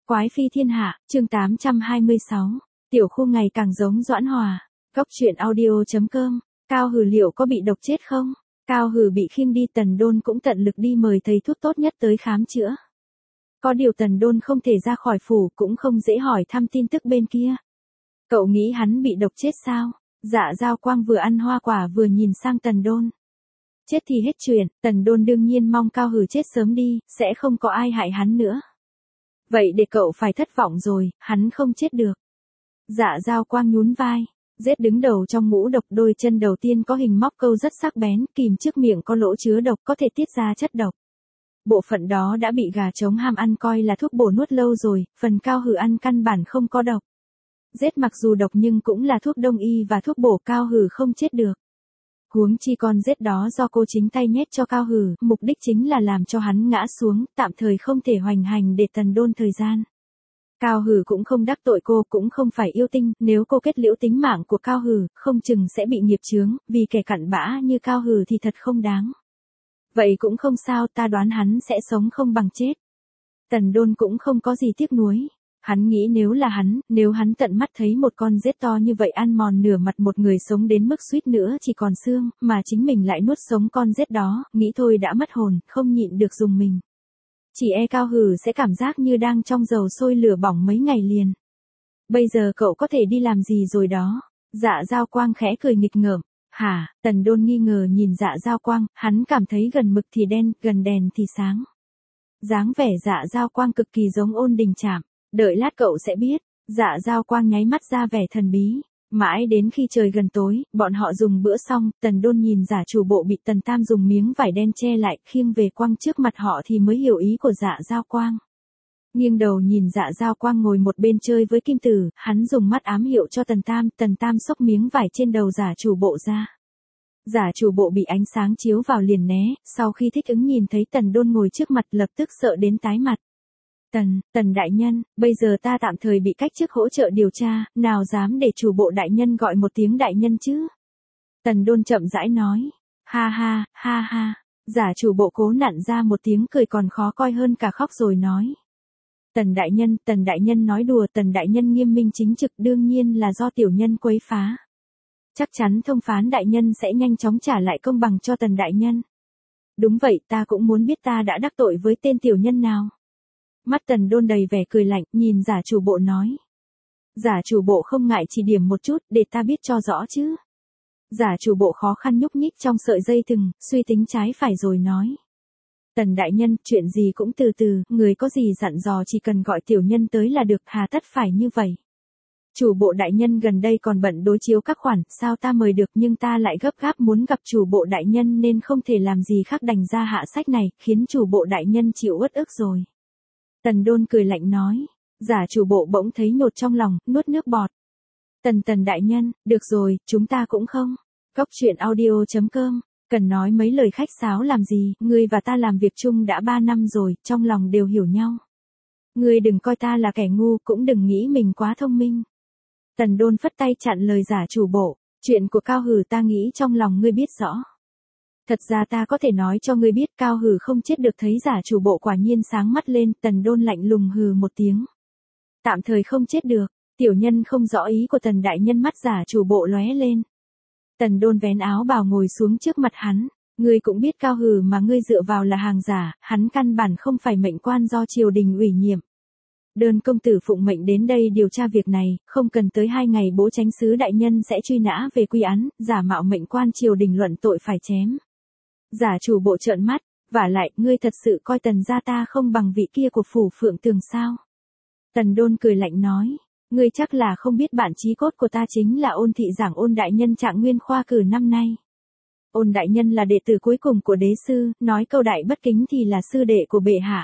Quái phi thiên hạ, chương 826. Tiểu khu ngày càng giống Doãn Hòa. Góc truyện audio.com. Cao Hử liệu có bị độc chết không? Cao Hử bị khiêng đi, Tần Đôn cũng tận lực đi mời thầy thuốc tốt nhất tới khám chữa. Có điều Tần Đôn không thể ra khỏi phủ, cũng không dễ hỏi thăm tin tức bên kia. Cậu nghĩ hắn bị độc chết sao? Dạ Giao Quang vừa ăn hoa quả vừa nhìn sang Tần Đôn. Chết thì hết chuyện, Tần Đôn đương nhiên mong Cao Hử chết sớm đi, sẽ không có ai hại hắn nữa. Vậy để cậu phải thất vọng rồi, hắn không chết được. Dạ Giao Quang nhún vai. Rết đứng đầu trong ngũ độc, đôi chân đầu tiên có hình móc câu rất sắc bén, kìm trước miệng có lỗ chứa độc có thể tiết ra chất độc. Bộ phận đó đã bị gà trống ham ăn coi là thuốc bổ nuốt lâu rồi, phần Cao Hử ăn căn bản không có độc. Rết mặc dù độc nhưng cũng là thuốc đông y và thuốc bổ, Cao Hử không chết được. Huống chi con rết đó do cô chính tay nhét cho Cao Hử, mục đích chính là làm cho hắn ngã xuống, tạm thời không thể hoành hành để Tần Đôn thời gian. Cao Hử cũng không đắc tội cô, cũng không phải yêu tinh, nếu cô kết liễu tính mạng của Cao Hử, không chừng sẽ bị nghiệp chướng, vì kẻ cặn bã như Cao Hử thì thật không đáng. Vậy cũng không sao, ta đoán hắn sẽ sống không bằng chết. Tần Đôn cũng không có gì tiếc nuối. Hắn nghĩ nếu hắn tận mắt thấy một con rết to như vậy ăn mòn nửa mặt một người sống đến mức suýt nữa chỉ còn xương, mà chính mình lại nuốt sống con rết đó, nghĩ thôi đã mất hồn, không nhịn được dùng mình. Chỉ Cao Hử sẽ cảm giác như đang trong dầu sôi lửa bỏng mấy ngày liền. Bây giờ cậu có thể đi làm gì rồi đó? Dạ Giao Quang khẽ cười nghịch ngợm. Hả? Tần Đôn nghi ngờ nhìn Dạ Giao Quang, hắn cảm thấy gần mực thì đen, gần đèn thì sáng. Dáng vẻ Dạ Giao Quang cực kỳ giống Ôn Đình Trạm. Đợi lát cậu sẽ biết. Dạ Giao Quang nháy mắt ra vẻ thần bí. Mãi đến khi trời gần tối, bọn họ dùng bữa xong, Tần Đôn nhìn giả chủ bộ bị Tần Tam dùng miếng vải đen che lại, khiêng về quăng trước mặt họ thì mới hiểu ý của Dạ Giao Quang. Nghiêng đầu nhìn Dạ Giao Quang ngồi một bên chơi với kim tử, hắn dùng mắt ám hiệu cho Tần Tam xốc miếng vải trên đầu giả chủ bộ ra. Giả chủ bộ bị ánh sáng chiếu vào liền né, sau khi thích ứng nhìn thấy Tần Đôn ngồi trước mặt lập tức sợ đến tái mặt. Tần đại nhân, bây giờ ta tạm thời bị cách chức hỗ trợ điều tra, nào dám để chủ bộ đại nhân gọi một tiếng đại nhân chứ? Tần Đôn chậm rãi nói. Ha ha. Giả chủ bộ cố nặn ra một tiếng cười còn khó coi hơn cả khóc rồi nói. Tần đại nhân nói đùa, Tần đại nhân nghiêm minh chính trực, đương nhiên là do tiểu nhân quấy phá. Chắc chắn thông phán đại nhân sẽ nhanh chóng trả lại công bằng cho Tần đại nhân. Đúng vậy, ta cũng muốn biết ta đã đắc tội với tên tiểu nhân nào. Mắt Tần Đôn đầy vẻ cười lạnh, nhìn giả chủ bộ nói. Giả chủ bộ không ngại chỉ điểm một chút, để ta biết cho rõ chứ. Giả chủ bộ khó khăn nhúc nhích trong sợi dây thừng, suy tính trái phải rồi nói. Tần đại nhân, chuyện gì cũng từ từ, người có gì dặn dò chỉ cần gọi tiểu nhân tới là được, hà tất phải như vậy. Chủ bộ đại nhân gần đây còn bận đối chiếu các khoản, sao ta mời được, nhưng ta lại gấp gáp muốn gặp chủ bộ đại nhân nên không thể làm gì khác đành ra hạ sách này, khiến chủ bộ đại nhân chịu uất ức rồi. Tần Đôn cười lạnh nói. Giả chủ bộ bỗng thấy nhột trong lòng, nuốt nước bọt. Tần đại nhân, được rồi, chúng ta cũng không. Góc truyện audio.com. Cần nói mấy lời khách sáo làm gì, ngươi và ta làm việc chung đã 3 năm rồi, trong lòng đều hiểu nhau. Ngươi đừng coi ta là kẻ ngu, cũng đừng nghĩ mình quá thông minh. Tần Đôn phất tay chặn lời giả chủ bộ. Chuyện của Cao Hử ta nghĩ trong lòng ngươi biết rõ. Thật ra ta có thể nói cho ngươi biết, Cao Hử không chết được. Thấy giả chủ bộ quả nhiên sáng mắt lên, Tần Đôn lạnh lùng hừ một tiếng. Tạm thời không chết được, tiểu nhân không rõ ý của Tần đại nhân. Mắt giả chủ bộ lóe lên. Tần Đôn vén áo bào ngồi xuống trước mặt hắn. Ngươi cũng biết Cao Hử mà ngươi dựa vào là hàng giả, hắn căn bản không phải mệnh quan do triều đình ủy nhiệm. Đơn công tử phụng mệnh đến đây điều tra việc này, không cần tới 2 ngày bố chánh sứ đại nhân sẽ truy nã về quy án, giả mạo mệnh quan triều đình luận tội phải chém. Giả chủ bộ trợn mắt, vả lại, ngươi thật sự coi Tần gia ta không bằng vị kia của phủ Phượng Tường sao? Tần Đôn cười lạnh nói, ngươi chắc là không biết bản chí cốt của ta chính là Ôn thị giảng Ôn đại nhân trạng nguyên khoa cử năm nay. Ôn đại nhân là đệ tử cuối cùng của đế sư, nói câu đại bất kính thì là sư đệ của bệ hạ.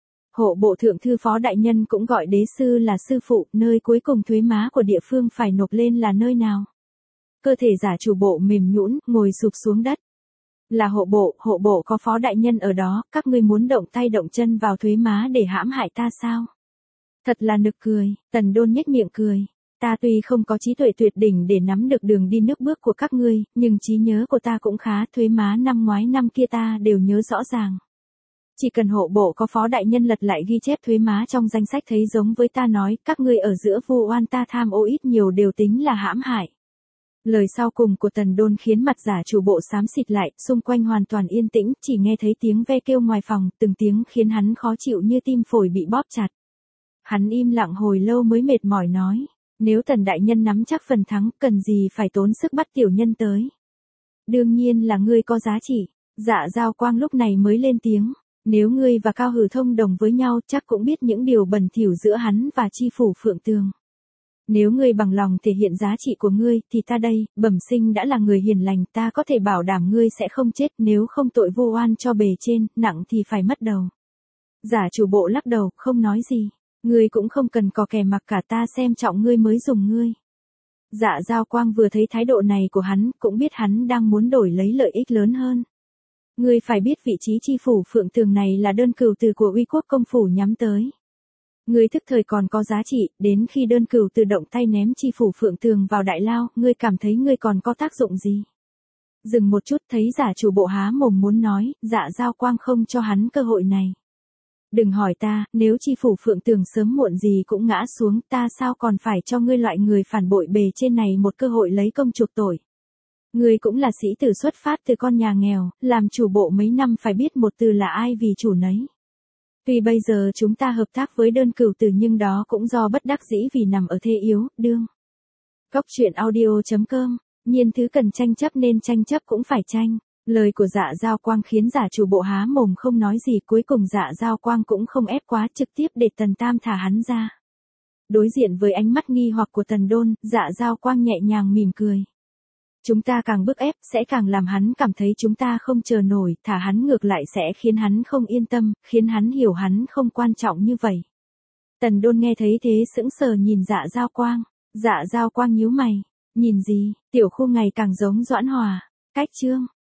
Hộ bộ thượng thư phó đại nhân cũng gọi đế sư là sư phụ, nơi cuối cùng thuế má của địa phương phải nộp lên là nơi nào? Cơ thể giả chủ bộ mềm nhũn, ngồi sụp xuống đất. Là hộ bộ có phó đại nhân ở đó, các ngươi muốn động tay động chân vào thuế má để hãm hại ta sao? Thật là nực cười. Tần Đôn nhếch miệng cười. Ta tuy không có trí tuệ tuyệt đỉnh để nắm được đường đi nước bước của các ngươi, nhưng trí nhớ của ta cũng khá, thuế má năm ngoái năm kia ta đều nhớ rõ ràng. Chỉ cần hộ bộ có phó đại nhân lật lại ghi chép thuế má trong danh sách thấy giống với ta nói, các ngươi ở giữa vu oan ta tham ô ít nhiều đều tính là hãm hại. Lời sau cùng của Tần Đôn khiến mặt giả chủ bộ xám xịt lại, xung quanh hoàn toàn yên tĩnh, chỉ nghe thấy tiếng ve kêu ngoài phòng, từng tiếng khiến hắn khó chịu như tim phổi bị bóp chặt. Hắn im lặng hồi lâu mới mệt mỏi nói, nếu Tần đại nhân nắm chắc phần thắng, cần gì phải tốn sức bắt tiểu nhân tới. Đương nhiên là ngươi có giá trị. Dạ Giao Quang lúc này mới lên tiếng, nếu ngươi và Cao Hử thông đồng với nhau chắc cũng biết những điều bẩn thỉu giữa hắn và chi phủ Phượng Tường. Nếu ngươi bằng lòng thể hiện giá trị của ngươi thì ta đây, bẩm sinh đã là người hiền lành, ta có thể bảo đảm ngươi sẽ không chết, nếu không tội vô oan cho bề trên, nặng thì phải mất đầu. Giả chủ bộ lắc đầu, không nói gì. Ngươi cũng không cần cò kè mặc cả, ta xem trọng ngươi mới dùng ngươi. Dạ Giao Quang vừa thấy thái độ này của hắn, cũng biết hắn đang muốn đổi lấy lợi ích lớn hơn. Ngươi phải biết vị trí chi phủ Phượng Tường này là đơn cửu từ của uy quốc công phủ nhắm tới. Ngươi thức thời còn có giá trị, đến khi đơn cửu từ động tay ném chi phủ Phượng Tường vào đại lao, ngươi cảm thấy ngươi còn có tác dụng gì? Dừng một chút, thấy giả chủ bộ há mồm muốn nói, Dạ Giao Quang không cho hắn cơ hội này. Đừng hỏi ta, nếu chi phủ Phượng Tường sớm muộn gì cũng ngã xuống, ta sao còn phải cho ngươi loại người phản bội bề trên này một cơ hội lấy công chuộc tội. Ngươi cũng là sĩ tử xuất phát từ con nhà nghèo, làm chủ bộ mấy năm phải biết một từ là ai vì chủ nấy. Tuy bây giờ chúng ta hợp tác với đơn cửu từ nhưng đó cũng do bất đắc dĩ vì nằm ở thế yếu, đương. Cốc truyện audio.com, nhiên thứ cần tranh chấp nên tranh chấp cũng phải tranh. Lời của Dạ Giao Quang khiến giả chủ bộ há mồm không nói gì, cuối cùng Dạ Giao Quang cũng không ép quá, trực tiếp để Tần Tam thả hắn ra. Đối diện với ánh mắt nghi hoặc của Tần Đôn, Dạ Giao Quang nhẹ nhàng mỉm cười. Chúng ta càng bức ép, sẽ càng làm hắn cảm thấy chúng ta không chờ nổi, thả hắn ngược lại sẽ khiến hắn không yên tâm, khiến hắn hiểu hắn không quan trọng như vậy. Tần Đôn nghe thấy thế sững sờ nhìn Dạ Giao Quang. Dạ Giao Quang nhíu mày. Nhìn gì? Tiểu Khu ngày càng giống Doãn Hòa. Cách chương.